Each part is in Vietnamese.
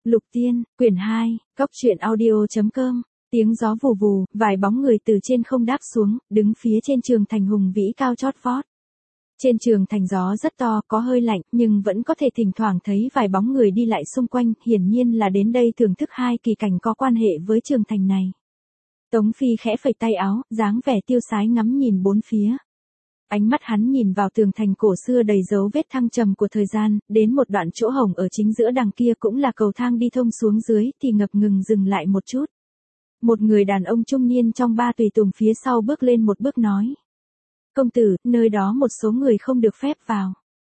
Lục Tiên, quyển 2, Cóc truyện audio.com. Tiếng gió vù vù, vài bóng người từ trên không đáp xuống, đứng phía trên trường thành hùng vĩ cao chót vót. Trên trường thành gió rất to, có hơi lạnh, nhưng vẫn có thể thỉnh thoảng thấy vài bóng người đi lại xung quanh, hiển nhiên là đến đây thưởng thức hai kỳ cảnh có quan hệ với trường thành này. Tống Phi khẽ phẩy tay áo, dáng vẻ tiêu sái ngắm nhìn bốn phía. Ánh mắt hắn nhìn vào tường thành cổ xưa đầy dấu vết thăng trầm của thời gian, đến một đoạn chỗ hổng ở chính giữa đằng kia cũng là cầu thang đi thông xuống dưới thì ngập ngừng dừng lại một chút. Một người đàn ông trung niên trong ba tùy tùng phía sau bước lên một bước nói. Công tử, nơi đó một số người không được phép vào.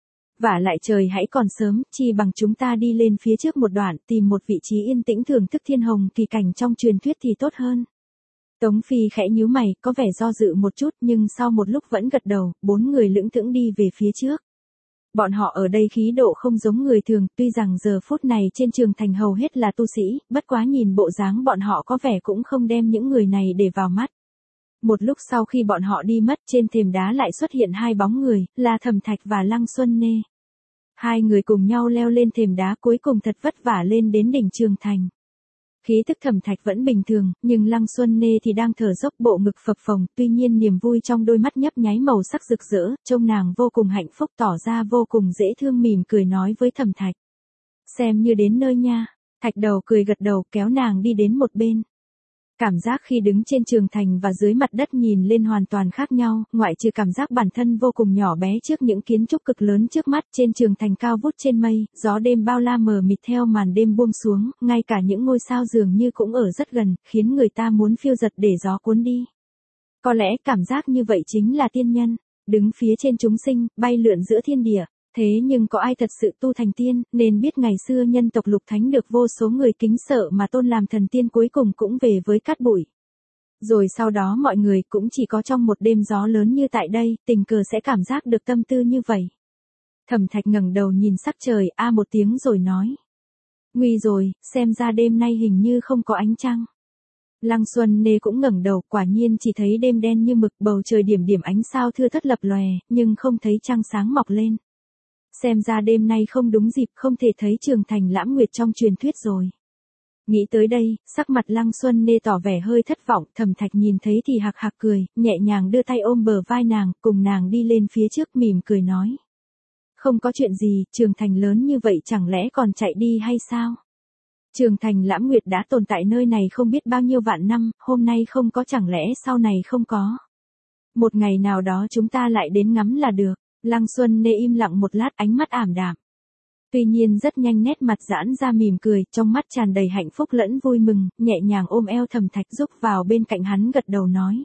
Vả lại trời hãy còn sớm, chi bằng chúng ta đi lên phía trước một đoạn tìm một vị trí yên tĩnh thưởng thức thiên hồng kỳ cảnh trong truyền thuyết thì tốt hơn. Tống Phi khẽ nhíu mày, có vẻ do dự một chút nhưng sau một lúc vẫn gật đầu, bốn người lững thững đi về phía trước. Bọn họ ở đây khí độ không giống người thường, tuy rằng giờ phút này trên trường thành hầu hết là tu sĩ, bất quá nhìn bộ dáng bọn họ có vẻ cũng không đem những người này để vào mắt. Một lúc sau khi bọn họ đi mất, trên thềm đá lại xuất hiện hai bóng người, là Thẩm Thạch và Lăng Xuân Nê. Hai người cùng nhau leo lên thềm đá cuối cùng thật vất vả lên đến đỉnh trường thành. Khí tức Thẩm Thạch vẫn bình thường, nhưng Lăng Xuân Nê thì đang thở dốc bộ ngực phập phồng, tuy nhiên niềm vui trong đôi mắt nhấp nháy màu sắc rực rỡ, trông nàng vô cùng hạnh phúc tỏ ra vô cùng dễ thương mỉm cười nói với Thẩm Thạch. Xem như đến nơi nha. Thạch đầu cười gật đầu kéo nàng đi đến một bên. Cảm giác khi đứng trên trường thành và dưới mặt đất nhìn lên hoàn toàn khác nhau, ngoại trừ cảm giác bản thân vô cùng nhỏ bé trước những kiến trúc cực lớn trước mắt, trên trường thành cao vút trên mây, gió đêm bao la mờ mịt theo màn đêm buông xuống, ngay cả những ngôi sao dường như cũng ở rất gần, khiến người ta muốn phiêu giật để gió cuốn đi. Có lẽ cảm giác như vậy chính là tiên nhân, đứng phía trên chúng sinh, bay lượn giữa thiên địa. Thế nhưng có ai thật sự tu thành tiên, nên biết ngày xưa nhân tộc Lục Thánh được vô số người kính sợ mà tôn làm thần tiên cuối cùng cũng về với cát bụi. Rồi sau đó mọi người cũng chỉ có trong một đêm gió lớn như tại đây, tình cờ sẽ cảm giác được tâm tư như vậy. Thẩm Thạch ngẩng đầu nhìn sắc trời, a một tiếng rồi nói. Nguy rồi, xem ra đêm nay hình như không có ánh trăng. Lăng Xuân Nê cũng ngẩng đầu, quả nhiên chỉ thấy đêm đen như mực, bầu trời điểm điểm ánh sao thưa thớt lập lòe, nhưng không thấy trăng sáng mọc lên. Xem ra đêm nay không đúng dịp, không thể thấy trường thành Lãm Nguyệt trong truyền thuyết rồi. Nghĩ tới đây, sắc mặt Lăng Xuân Nê tỏ vẻ hơi thất vọng, Thẩm Thạch nhìn thấy thì hạc hạc cười, nhẹ nhàng đưa tay ôm bờ vai nàng, cùng nàng đi lên phía trước mỉm cười nói. Không có chuyện gì, trường thành lớn như vậy chẳng lẽ còn chạy đi hay sao? Trường thành Lãm Nguyệt đã tồn tại nơi này không biết bao nhiêu vạn năm, hôm nay không có chẳng lẽ sau này không có. Một ngày nào đó chúng ta lại đến ngắm là được. Lăng Xuân Nê im lặng một lát, ánh mắt ảm đạm. Tuy nhiên rất nhanh nét mặt giãn ra mỉm cười, trong mắt tràn đầy hạnh phúc lẫn vui mừng, nhẹ nhàng ôm eo Thẩm Thạch giúp vào bên cạnh hắn gật đầu nói.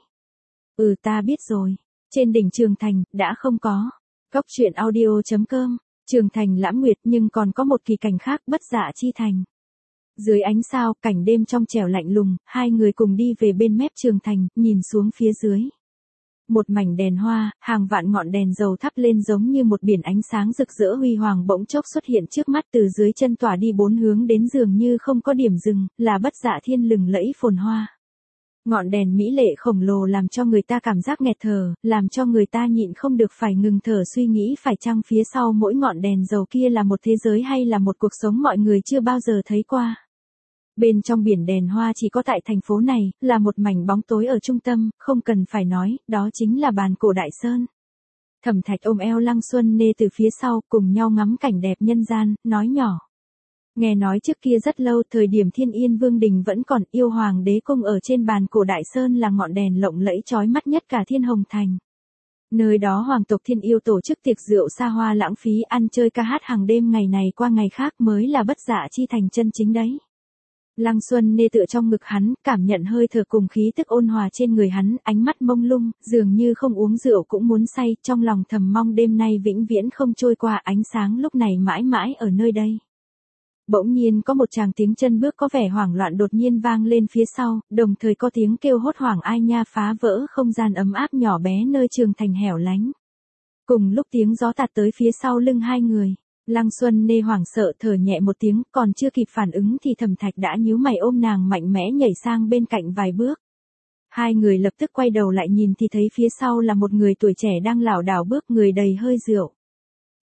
Ta biết rồi. Trên đỉnh trường thành, đã không có. Cóc truyện audio.com. Trường thành Lãm Nguyệt nhưng còn có một kỳ cảnh khác, Bất Dạ Chi Thành. Dưới ánh sao, cảnh đêm trong trẻo lạnh lùng, hai người cùng đi về bên mép trường thành, nhìn xuống phía dưới. Một mảnh đèn hoa, hàng vạn ngọn đèn dầu thắp lên giống như một biển ánh sáng rực rỡ huy hoàng bỗng chốc xuất hiện trước mắt, từ dưới chân tỏa đi bốn hướng đến dường như không có điểm dừng, là Bất Dạ Thiên lừng lẫy phồn hoa. Ngọn đèn mỹ lệ khổng lồ làm cho người ta cảm giác nghẹt thở, làm cho người ta nhịn không được phải ngừng thở suy nghĩ phải chăng phía sau mỗi ngọn đèn dầu kia là một thế giới hay là một cuộc sống mọi người chưa bao giờ thấy qua. Bên trong biển đèn hoa chỉ có tại thành phố này, là một mảnh bóng tối ở trung tâm, không cần phải nói, đó chính là bàn cổ Đại Sơn. Thẩm Thạch ôm eo Lăng Xuân Nê từ phía sau, cùng nhau ngắm cảnh đẹp nhân gian, nói nhỏ. Nghe nói trước kia rất lâu, thời điểm Thiên Yên Vương Đình vẫn còn, yêu hoàng đế cung ở trên bàn cổ Đại Sơn là ngọn đèn lộng lẫy chói mắt nhất cả Thiên Hồng Thành. Nơi đó hoàng tộc Thiên Yêu tổ chức tiệc rượu xa hoa lãng phí, ăn chơi ca hát hàng đêm, ngày này qua ngày khác mới là Bất Dạ Chi Thành chân chính đấy. Lăng Xuân Nê tựa trong ngực hắn, cảm nhận hơi thở cùng khí tức ôn hòa trên người hắn, ánh mắt mông lung, dường như không uống rượu cũng muốn say, trong lòng thầm mong đêm nay vĩnh viễn không trôi qua, ánh sáng lúc này mãi mãi ở nơi đây. Bỗng nhiên có một tràng tiếng chân bước có vẻ hoảng loạn đột nhiên vang lên phía sau, đồng thời có tiếng kêu hốt hoảng ai nha phá vỡ không gian ấm áp nhỏ bé nơi trường thành hẻo lánh. Cùng lúc tiếng gió tạt tới phía sau lưng hai người. Lăng Xuân Nê hoảng sợ thở nhẹ một tiếng, còn chưa kịp phản ứng thì Thẩm Thạch đã nhíu mày ôm nàng mạnh mẽ nhảy sang bên cạnh vài bước. Hai người lập tức quay đầu lại nhìn thì thấy phía sau là một người tuổi trẻ đang lảo đảo bước, người đầy hơi rượu.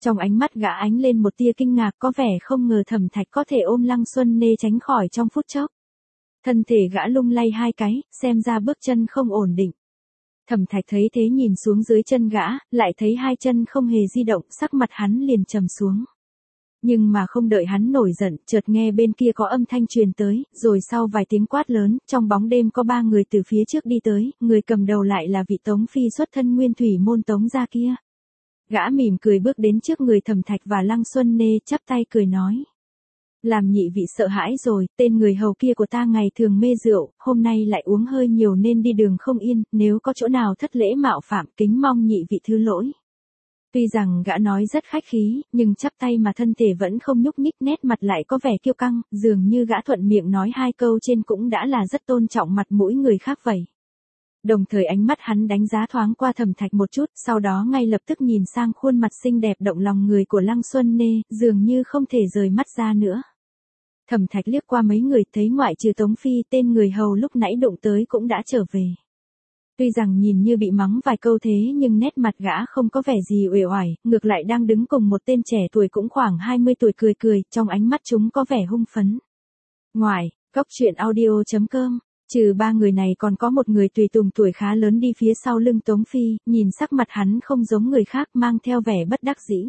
Trong ánh mắt gã ánh lên một tia kinh ngạc, có vẻ không ngờ Thẩm Thạch có thể ôm Lăng Xuân Nê tránh khỏi trong phút chốc. Thân thể gã lung lay hai cái, xem ra bước chân không ổn định. Thẩm Thạch thấy thế nhìn xuống dưới chân gã, lại thấy hai chân không hề di động, sắc mặt hắn liền trầm xuống. Nhưng mà không đợi hắn nổi giận, chợt nghe bên kia có âm thanh truyền tới, rồi sau vài tiếng quát lớn, trong bóng đêm có ba người từ phía trước đi tới, người cầm đầu lại là vị Tống Phi xuất thân Nguyên Thủy môn Tống gia kia. Gã mỉm cười bước đến trước người Thẩm Thạch và Lăng Xuân Nê, chắp tay cười nói. Làm nhị vị sợ hãi rồi, tên người hầu kia của ta ngày thường mê rượu, hôm nay lại uống hơi nhiều nên đi đường không yên, nếu có chỗ nào thất lễ mạo phạm kính mong nhị vị thứ lỗi. Tuy rằng gã nói rất khách khí, nhưng chắp tay mà thân thể vẫn không nhúc nhích, nét mặt lại có vẻ kiêu căng, dường như gã thuận miệng nói hai câu trên cũng đã là rất tôn trọng mặt mũi người khác vậy. Đồng thời ánh mắt hắn đánh giá thoáng qua Thẩm Thạch một chút, sau đó ngay lập tức nhìn sang khuôn mặt xinh đẹp động lòng người của Lăng Xuân Nê, dường như không thể rời mắt ra nữa. Thẩm Thạch liếc qua mấy người, thấy ngoại trừ Tống Phi, tên người hầu lúc nãy đụng tới cũng đã trở về. Tuy rằng nhìn như bị mắng vài câu thế nhưng nét mặt gã không có vẻ gì uể oải, ngược lại đang đứng cùng một tên trẻ tuổi cũng khoảng 20 tuổi cười cười, trong ánh mắt chúng có vẻ hung phấn. Ngoài, Cốc Truyện Audio.com, trừ ba người này còn có một người tùy tùng tuổi khá lớn đi phía sau lưng Tống Phi, nhìn sắc mặt hắn không giống người khác, mang theo vẻ bất đắc dĩ.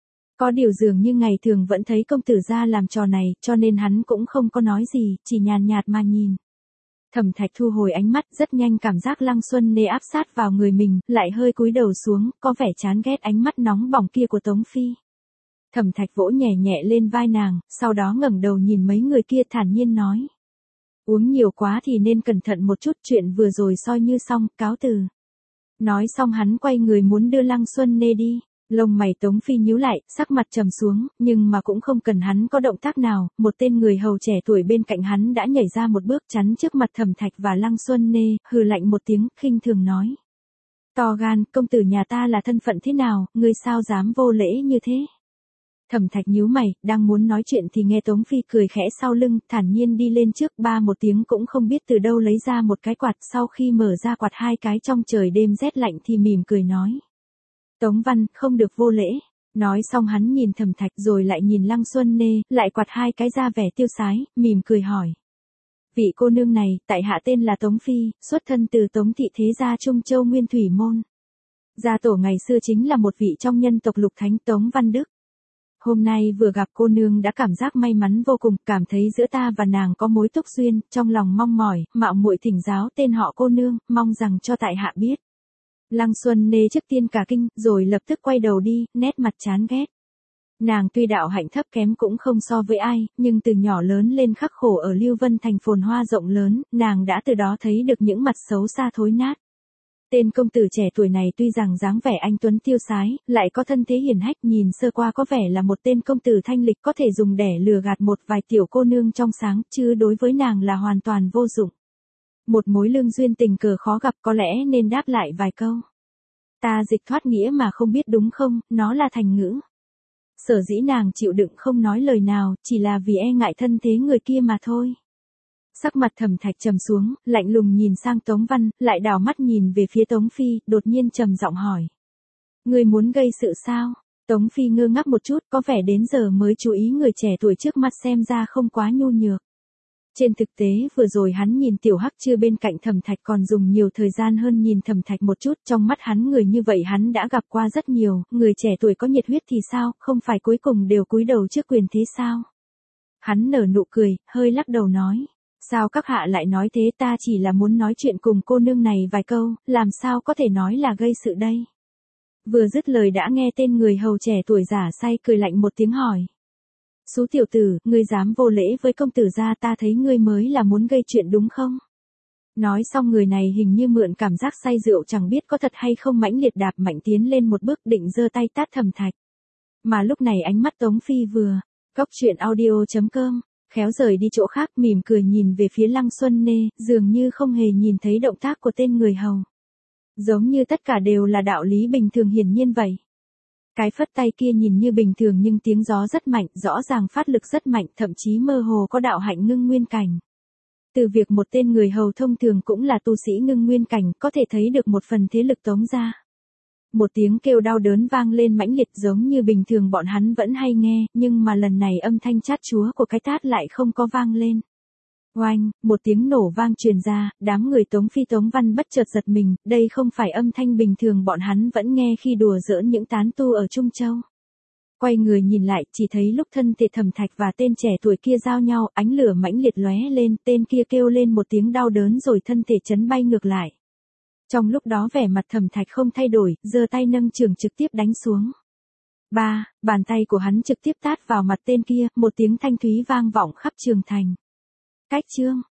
Có điều dường như ngày thường vẫn thấy công tử gia làm trò này, cho nên hắn cũng không có nói gì, chỉ nhàn nhạt mà nhìn. Thẩm Thạch thu hồi ánh mắt, rất nhanh cảm giác Lăng Xuân Nê áp sát vào người mình, lại hơi cúi đầu xuống, có vẻ chán ghét ánh mắt nóng bỏng kia của Tống Phi. Thẩm Thạch vỗ nhẹ nhẹ lên vai nàng, sau đó ngẩng đầu nhìn mấy người kia thản nhiên nói. Uống nhiều quá thì nên cẩn thận một chút, chuyện vừa rồi coi như xong, cáo từ. Nói xong hắn quay người muốn đưa Lăng Xuân Nê đi. Lông mày Tống Phi nhíu lại, sắc mặt trầm xuống, nhưng mà cũng không cần hắn có động tác nào, một tên người hầu trẻ tuổi bên cạnh hắn đã nhảy ra một bước chắn trước mặt Thẩm Thạch và Lăng Xuân Nê, hừ lạnh một tiếng, khinh thường nói. To gan, công tử nhà ta là thân phận thế nào, ngươi sao dám vô lễ như thế? Thẩm Thạch nhíu mày, đang muốn nói chuyện thì nghe Tống Phi cười khẽ sau lưng, thản nhiên đi lên trước, ba một tiếng cũng không biết từ đâu lấy ra một cái quạt, sau khi mở ra quạt hai cái trong trời đêm rét lạnh thì mỉm cười nói. Tống Văn, không được vô lễ. Nói xong hắn nhìn Thẩm Thạch rồi lại nhìn Lăng Xuân Nê, lại quạt hai cái ra vẻ tiêu sái, mỉm cười hỏi. Vị cô nương này, tại hạ tên là Tống Phi, xuất thân từ Tống thị thế gia Trung Châu Nguyên Thủy môn. Gia tổ ngày xưa chính là một vị trong nhân tộc Lục Thánh Tống Văn Đức. Hôm nay vừa gặp cô nương đã cảm giác may mắn vô cùng, cảm thấy giữa ta và nàng có mối túc duyên, trong lòng mong mỏi, mạo muội thỉnh giáo tên họ cô nương, mong rằng cho tại hạ biết. Lăng Xuân Nê trước tiên cả kinh, rồi lập tức quay đầu đi, nét mặt chán ghét. Nàng tuy đạo hạnh thấp kém cũng không so với ai, nhưng từ nhỏ lớn lên khắc khổ ở Lưu Vân thành phồn hoa rộng lớn, nàng đã từ đó thấy được những mặt xấu xa thối nát. Tên công tử trẻ tuổi này tuy rằng dáng vẻ anh tuấn tiêu sái, lại có thân thế hiển hách, nhìn sơ qua có vẻ là một tên công tử thanh lịch có thể dùng để lừa gạt một vài tiểu cô nương trong sáng, chứ đối với nàng là hoàn toàn vô dụng. Một mối lương duyên tình cờ khó gặp có lẽ nên đáp lại vài câu. Ta dịch thoát nghĩa mà không biết đúng không, nó là thành ngữ. Sở dĩ nàng chịu đựng không nói lời nào, chỉ là vì e ngại thân thế người kia mà thôi. Sắc mặt Thẩm Thạch trầm xuống, lạnh lùng nhìn sang Tống Văn, lại đảo mắt nhìn về phía Tống Phi, đột nhiên trầm giọng hỏi. Người muốn gây sự sao? Tống Phi ngơ ngác một chút, có vẻ đến giờ mới chú ý người trẻ tuổi trước mắt xem ra không quá nhu nhược. Trên thực tế vừa rồi hắn nhìn Tiểu Hắc Chưa bên cạnh Thẩm Thạch còn dùng nhiều thời gian hơn nhìn Thẩm Thạch một chút, trong mắt hắn người như vậy hắn đã gặp qua rất nhiều, người trẻ tuổi có nhiệt huyết thì sao, không phải cuối cùng đều cúi đầu trước quyền thế sao? Hắn nở nụ cười, hơi lắc đầu nói, sao các hạ lại nói thế, ta chỉ là muốn nói chuyện cùng cô nương này vài câu, làm sao có thể nói là gây sự đây? Vừa dứt lời đã nghe tên người hầu trẻ tuổi giả say cười lạnh một tiếng hỏi. Xú tiểu tử, ngươi dám vô lễ với công tử gia, ta thấy ngươi mới là muốn gây chuyện đúng không? Nói xong người này hình như mượn cảm giác say rượu chẳng biết có thật hay không mãnh liệt đạp mạnh tiến lên một bước định giơ tay tát Thẩm Thạch. Mà lúc này ánh mắt Tống Phi vừa, Cốc Truyện Audio.com, khéo rời đi chỗ khác mỉm cười nhìn về phía Lăng Xuân Nê, dường như không hề nhìn thấy động tác của tên người hầu. Giống như tất cả đều là đạo lý bình thường hiển nhiên vậy. Cái phất tay kia nhìn như bình thường nhưng tiếng gió rất mạnh, rõ ràng phát lực rất mạnh, thậm chí mơ hồ có đạo hạnh ngưng nguyên cảnh. Từ việc một tên người hầu thông thường cũng là tu sĩ ngưng nguyên cảnh, có thể thấy được một phần thế lực Tống gia. Một tiếng kêu đau đớn vang lên mãnh liệt giống như bình thường bọn hắn vẫn hay nghe, nhưng mà lần này âm thanh chát chúa của cái tát lại không có vang lên. Oanh, một tiếng nổ vang truyền ra, đám người Tống Phi Tống Văn bất chợt giật mình, đây không phải âm thanh bình thường bọn hắn vẫn nghe khi đùa giỡn những tán tu ở Trung Châu. Quay người nhìn lại, chỉ thấy lúc thân thể Thẩm Thạch và tên trẻ tuổi kia giao nhau, ánh lửa mãnh liệt lóe lên, tên kia kêu lên một tiếng đau đớn rồi thân thể chấn bay ngược lại. Trong lúc đó vẻ mặt Thẩm Thạch không thay đổi, giơ tay nâng trường trực tiếp đánh xuống. Bàn tay của hắn trực tiếp tát vào mặt tên kia, một tiếng thanh thúy vang vọng khắp trường thành. Cách chương